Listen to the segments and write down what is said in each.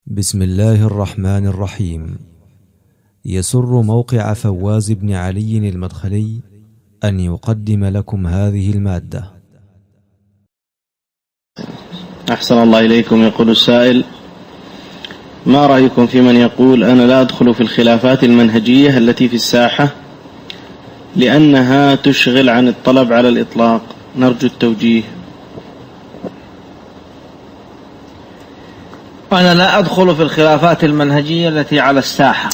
بسم الله الرحمن الرحيم. يسر موقع فواز بن علي المدخلي أن يقدم لكم هذه المادة. أحسن الله إليكم. يقول السائل: ما رأيكم في من يقول أنا لا أدخل في الخلافات المنهجية التي في الساحة لأنها تشغل عن الطلب على الإطلاق؟ نرجو التوجيه. أنا لا أدخل في الخلافات المنهجية التي على الساحة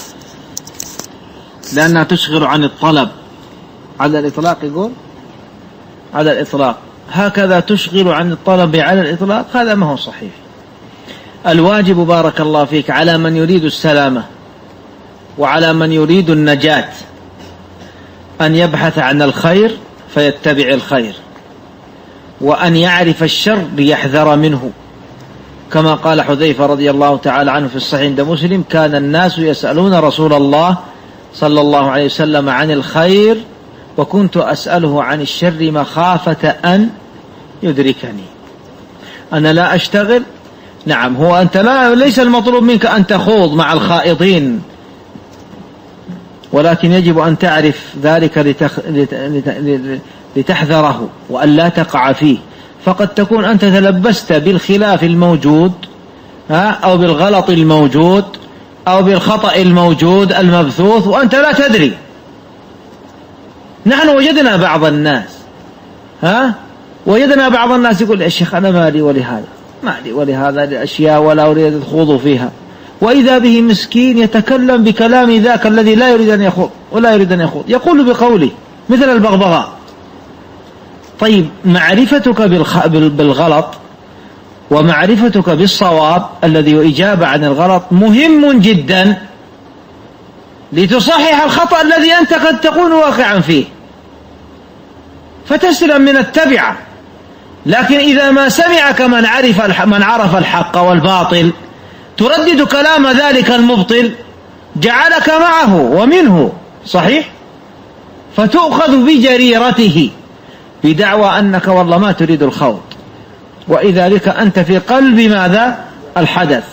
لأنها تشغل عن الطلب على الإطلاق. يقول على الإطلاق هكذا تشغل عن الطلب على الإطلاق، هذا ما هو صحيح. الواجب بارك الله فيك على من يريد السلامة وعلى من يريد النجاة أن يبحث عن الخير فيتبع الخير، وأن يعرف الشر ليحذر منه، كما قال حذيفة رضي الله تعالى عنه في الصحيح عند مسلم: كان الناس يسألون رسول الله صلى الله عليه وسلم عن الخير وكنت أسأله عن الشر مخافة أن يدركني. أنا لا أشتغل. نعم، هو أنت ليس المطلوب منك أن تخوض مع الخائضين، ولكن يجب أن تعرف ذلك لتحذره وأن لا تقع فيه. فقد تكون أنت تلبست بالخلاف الموجود أو بالغلط الموجود أو بالخطأ الموجود المبثوث وأنت لا تدري. نحن وجدنا بعض الناس يقول: يا شيخ أنا مالي ولهذا الأشياء ولا أريد الخوض فيها، وإذا به مسكين يتكلم بكلام ذاك الذي لا يريد أن يخوض ولا يريد أن يخوض، يقول بقوله مثل البغبغاء. طيب، معرفتك بالغلط ومعرفتك بالصواب الذي هو إجابة عن الغلط مهم جدا لتصحح الخطأ الذي أنت قد تكون واقعا فيه فتسلم من التبعة. لكن إذا ما سمعك من عرف الحق والباطل تردد كلام ذلك المبطل جعلك معه ومنه، صحيح؟ فتؤخذ بجريرته بدعوى أنك والله ما تريد الخوض، وإذا بك أنت في قلب ماذا؟ الحدث.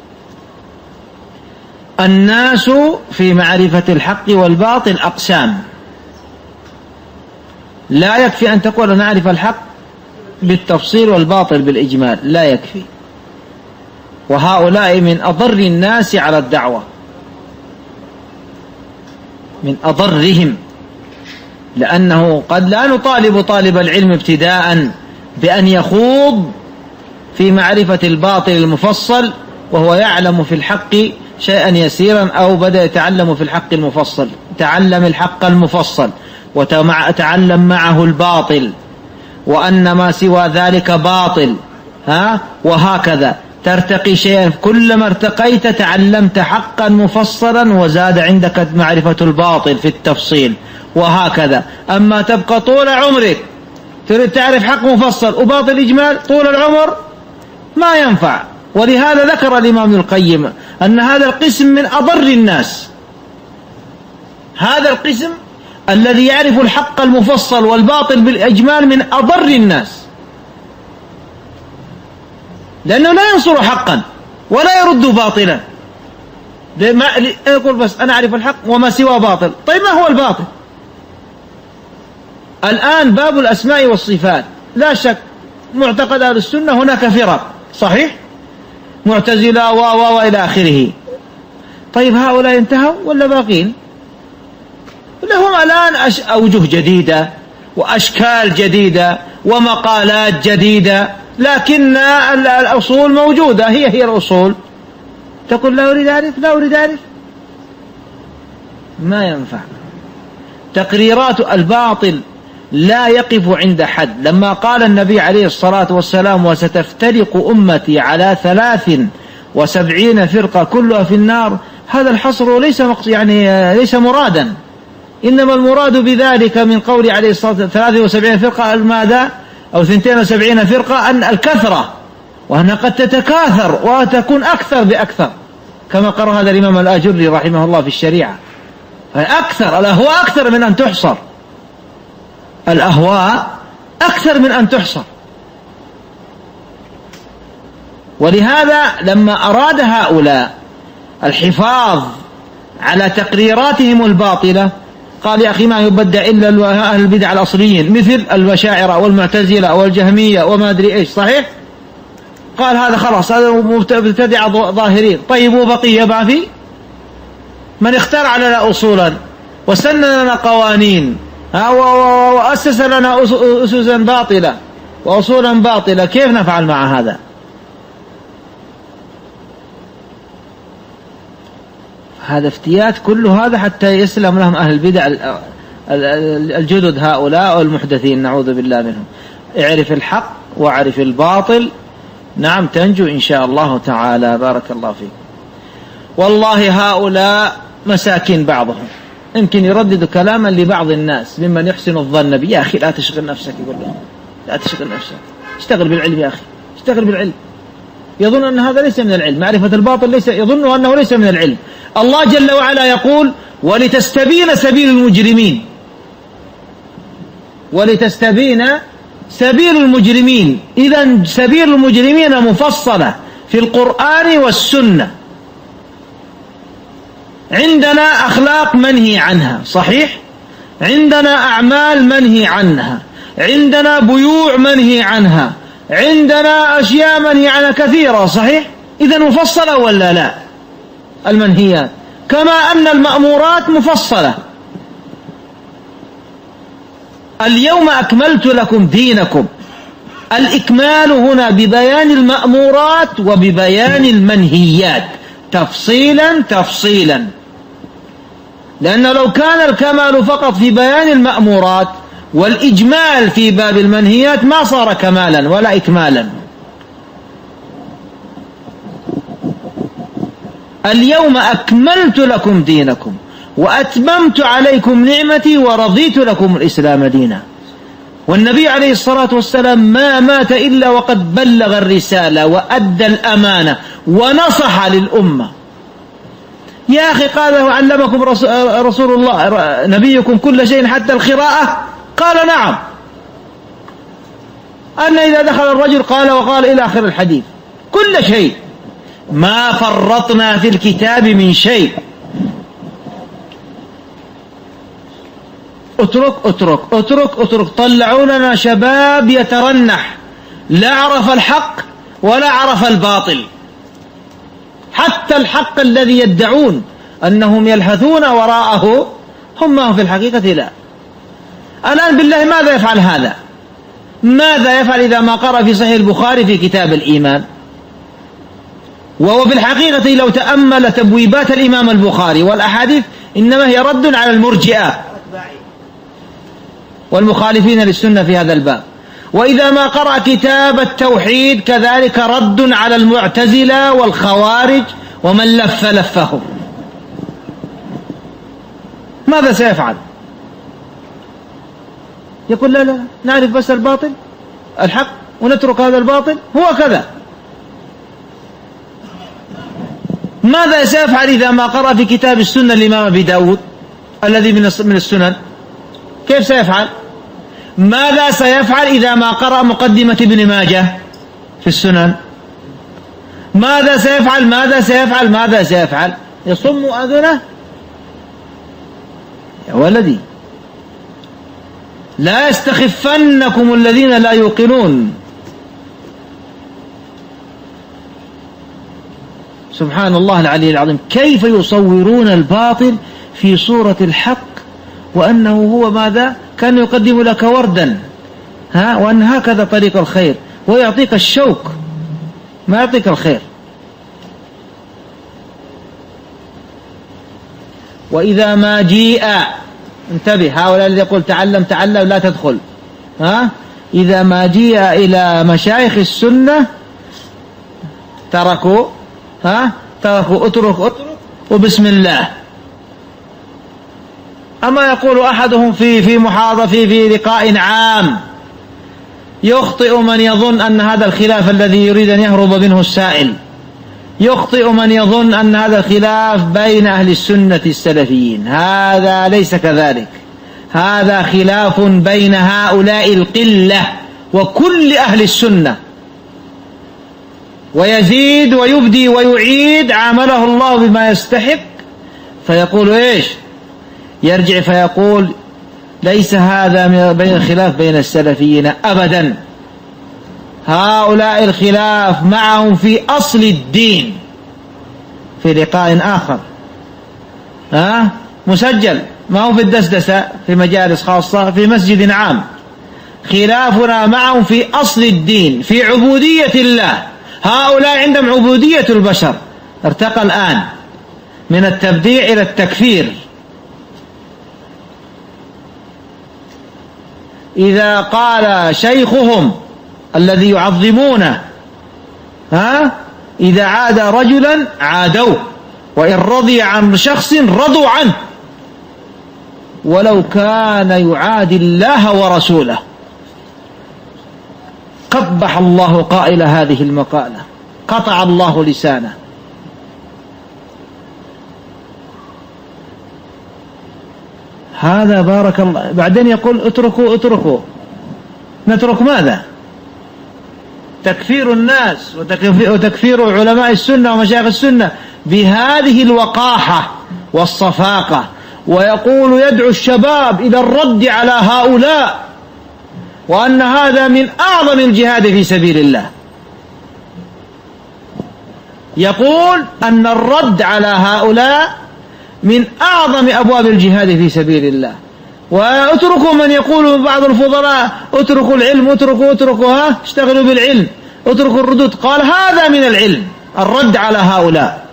الناس في معرفة الحق والباطل أقسام، لا يكفي أن تقول أنا أعرف الحق بالتفصيل والباطل بالإجمال، لا يكفي. وهؤلاء من أضر الناس على الدعوة، من أضرهم، لأنه قد لا نطالب طالب العلم ابتداء بأن يخوض في معرفة الباطل المفصل وهو يعلم في الحق شيئا يسيرا، أو بدأ يتعلم في الحق المفصل. تعلم الحق المفصل وتعلم معه الباطل، وأن ما سوى ذلك باطل، وهكذا ترتقي شيئا. كلما ارتقيت تعلمت حقا مفصلا وزاد عندك معرفة الباطل في التفصيل، وهكذا. أما تبقى طول عمرك تريد تعرف حق مفصل وباطل إجمال طول العمر، ما ينفع. ولهذا ذكر الإمام ابن القيم أن هذا القسم من أضر الناس. هذا القسم الذي يعرف الحق المفصل والباطل بالإجمال من أضر الناس، لأنه لا ينصر حقا ولا يرد باطلا. يقول بس أنا أعرف الحق وما سوى باطل. طيب، ما هو الباطل؟ الآن باب الأسماء والصفات، لا شك معتقد أهل السنة هناك فرق، صحيح؟ معتزلة وإلى آخره. طيب، هؤلاء انتهوا ولا باقين؟ لهم الآن أوجه جديدة وأشكال جديدة ومقالات جديدة، لكن الأصول موجودة، هي الأصول. تقول لا أريد أعرف، ما ينفع. تقريرات الباطل لا يقف عند حد. لما قال النبي عليه الصلاة والسلام: وستفترق أمتي على 73 فرقة كلها في النار، هذا الحصر ليس مرادا، إنما المراد بذلك من قول عليه الصلاة والسلام 73 فرقة ماذا؟ أو 72 فرقة، أن الكثرة، وأنها قد تتكاثر وتكون أكثر بأكثر، كما قرأ هذا الإمام الآجري رحمه الله في الشريعة. الأهواء أكثر من أن تحصر، الأهواء أكثر من أن تحصر. ولهذا لما أراد هؤلاء الحفاظ على تقريراتهم الباطلة قال يا أخي ما يبدع إلا أهل البدع الأصليين مثل الأشاعرة والمعتزلة والجهمية وما أدري إيش، صحيح؟ قال هذا خلاص هذا مبتدع ظاهرين. طيب وبقية ما في؟ من اخترع لنا أصولا وسن لنا قوانين وأسس لنا أسسا باطلة وأصولا باطلة، كيف نفعل مع هذا؟ هذا افتيات كل هذا حتى يسلم لهم أهل البدع الجدد هؤلاء والمحدثين، نعوذ بالله منهم. اعرف الحق واعرف الباطل، نعم تنجو إن شاء الله تعالى. بارك الله فيك. والله هؤلاء مساكين بعضهم يمكن يردد كلاما لبعض الناس ممن يحسن الظن بي، يا أخي لا تشغل نفسك، يقول له لا تشغل نفسك، اشتغل بالعلم يا أخي، اشتغل بالعلم. يظن أن هذا ليس من العلم، معرفة الباطل ليس، يظن أنه ليس من العلم. الله جل وعلا يقول ولتستبين سبيل المجرمين، ولتستبين سبيل المجرمين. إذن سبيل المجرمين مفصلة في القرآن والسنة. عندنا أخلاق منهي عنها، صحيح؟ عندنا أعمال منهي عنها، عندنا بيوع منهي عنها، عندنا أشياء منهي عنها كثيرة، صحيح؟ إذن مفصلة ولا لا؟ المنهيات كما أن المأمورات مفصلة. اليوم أكملت لكم دينكم. الإكمال هنا ببيان المأمورات وببيان المنهيات تفصيلا، لأن لو كان الكمال فقط في بيان المأمورات والإجمال في باب المنهيات ما صار كمالا ولا إكمالا. اليوم أكملت لكم دينكم وأتممت عليكم نعمتي ورضيت لكم الإسلام دينا. والنبي عليه الصلاة والسلام ما مات إلا وقد بلغ الرسالة وأدى الأمانة ونصح للأمة. يا أخي قال علمكم رسول الله نبيكم كل شيء حتى القراءة؟ قال نعم. أن إذا دخل الرجل قال وقال إلى آخر الحديث، كل شيء، ما فرطنا في الكتاب من شيء. اترك اترك اترك اترك. طلعوا لنا شباب يترنح لا عرف الحق ولا عرف الباطل، حتى الحق الذي يدعون أنهم يلهثون وراءه هم ما هو في الحقيقة لا. الآن بالله ماذا يفعل هذا؟ ماذا يفعل إذا ما قرأ في صحيح البخاري في كتاب الإيمان؟ وهو في الحقيقة لو تأمل تبويبات الإمام البخاري والأحاديث إنما هي رد على المرجئة والمخالفين للسنة في هذا الباب. وإذا ما قرأ كتاب التوحيد كذلك رد على المعتزلة والخوارج ومن لف لفهم. ماذا سيفعل؟ يقول لا نعرف بس الباطل الحق ونترك هذا الباطل، هو كذا. ماذا سيفعل إذا ما قرأ في كتاب السنة الإمام أبي داود الذي من السنن؟ كيف سيفعل؟ ماذا سيفعل إذا ما قرأ مقدمة ابن ماجه في السنن؟ ماذا سيفعل؟ ماذا سيفعل؟ ماذا سيفعل؟ يصم أذنه يا ولدي. لا يستخفنكم الذين لا يوقنون. سبحان الله العلي العظيم، كيف يصورون الباطل في صورة الحق وأنه هو ماذا؟ كان يقدم لك وردا وأن هكذا طريق الخير ويعطيك الشوك ما يعطيك الخير. وإذا ما جيء، انتبه، هؤلاء الذي يقول تعلم لا تدخل، إذا ما جيء إلى مشايخ السنة تركوا اترك وبسم الله. أما يقول أحدهم في محاضرة في لقاء عام، يخطئ من يظن أن هذا الخلاف الذي يريد أن يهرب منه السائل، يخطئ من يظن أن هذا الخلاف بين أهل السنة السلفيين. هذا ليس كذلك، هذا خلاف بين هؤلاء القلة وكل أهل السنة. ويزيد ويبدي ويعيد، عامله الله بما يستحق، فيقول إيش؟ يرجع فيقول ليس هذا بين الخلاف بين السلفيين أبدا، هؤلاء الخلاف معهم في أصل الدين. في لقاء آخر مسجل، ما هو في الدسدسة في مجالس خاصة في مسجد عام، خلافنا معهم في أصل الدين، في عبودية الله. هؤلاء عندهم عبودية البشر، ارتقى الآن من التبديع إلى التكفير. إذا قال شيخهم الذي يعظمونه إذا عاد رجلا عادوه، وإن رضي عن شخص رضوا عنه، ولو كان يعادي الله ورسوله. قبح الله قائل هذه المقالة، قطع الله لسانه. هذا بارك الله. بعدين يقول اتركوا. نترك ماذا؟ تكفير الناس وتكفير علماء السنة ومشايخ السنة بهذه الوقاحة والصفاقة، ويقول يدعو الشباب إلى الرد على هؤلاء، وأن هذا من أعظم الجهاد في سبيل الله. يقول أن الرد على هؤلاء من أعظم أبواب الجهاد في سبيل الله. واتركوا من يقول بعض الفضلاء اتركوا العلم، اتركوا اشتغلوا بالعلم، اتركوا الردود. قال هذا من العلم، الرد على هؤلاء.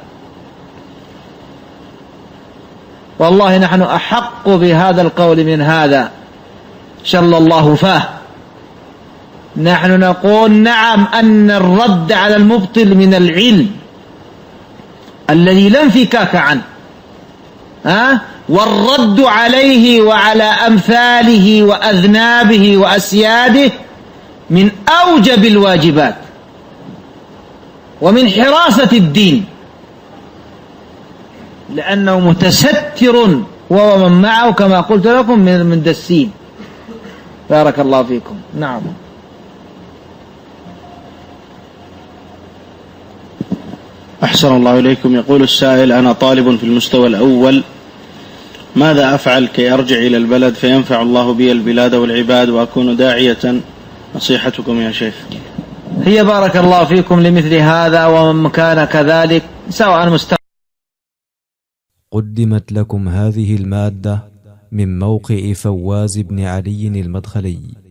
والله نحن أحق بهذا القول من هذا، شل الله فاه. نحن نقول نعم أن الرد على المبطل من العلم الذي لا انفكاك عنه، والرد عليه وعلى أمثاله وأذنابه وأسياده من أوجب الواجبات ومن حراسة الدين، لأنه متستر وهو من معه كما قلت لكم من دسين. بارك الله فيكم. نعم. أحسن الله إليكم. يقول السائل: أنا طالب في المستوى الأول، ماذا أفعل كي أرجع إلى البلد فينفع الله بي البلاد والعباد وأكون داعية؟ نصيحتكم يا شيخ. هي بارك الله فيكم لمثل هذا ومن كان كذلك سواء قدمت لكم هذه المادة من موقع فواز بن علي المدخلي.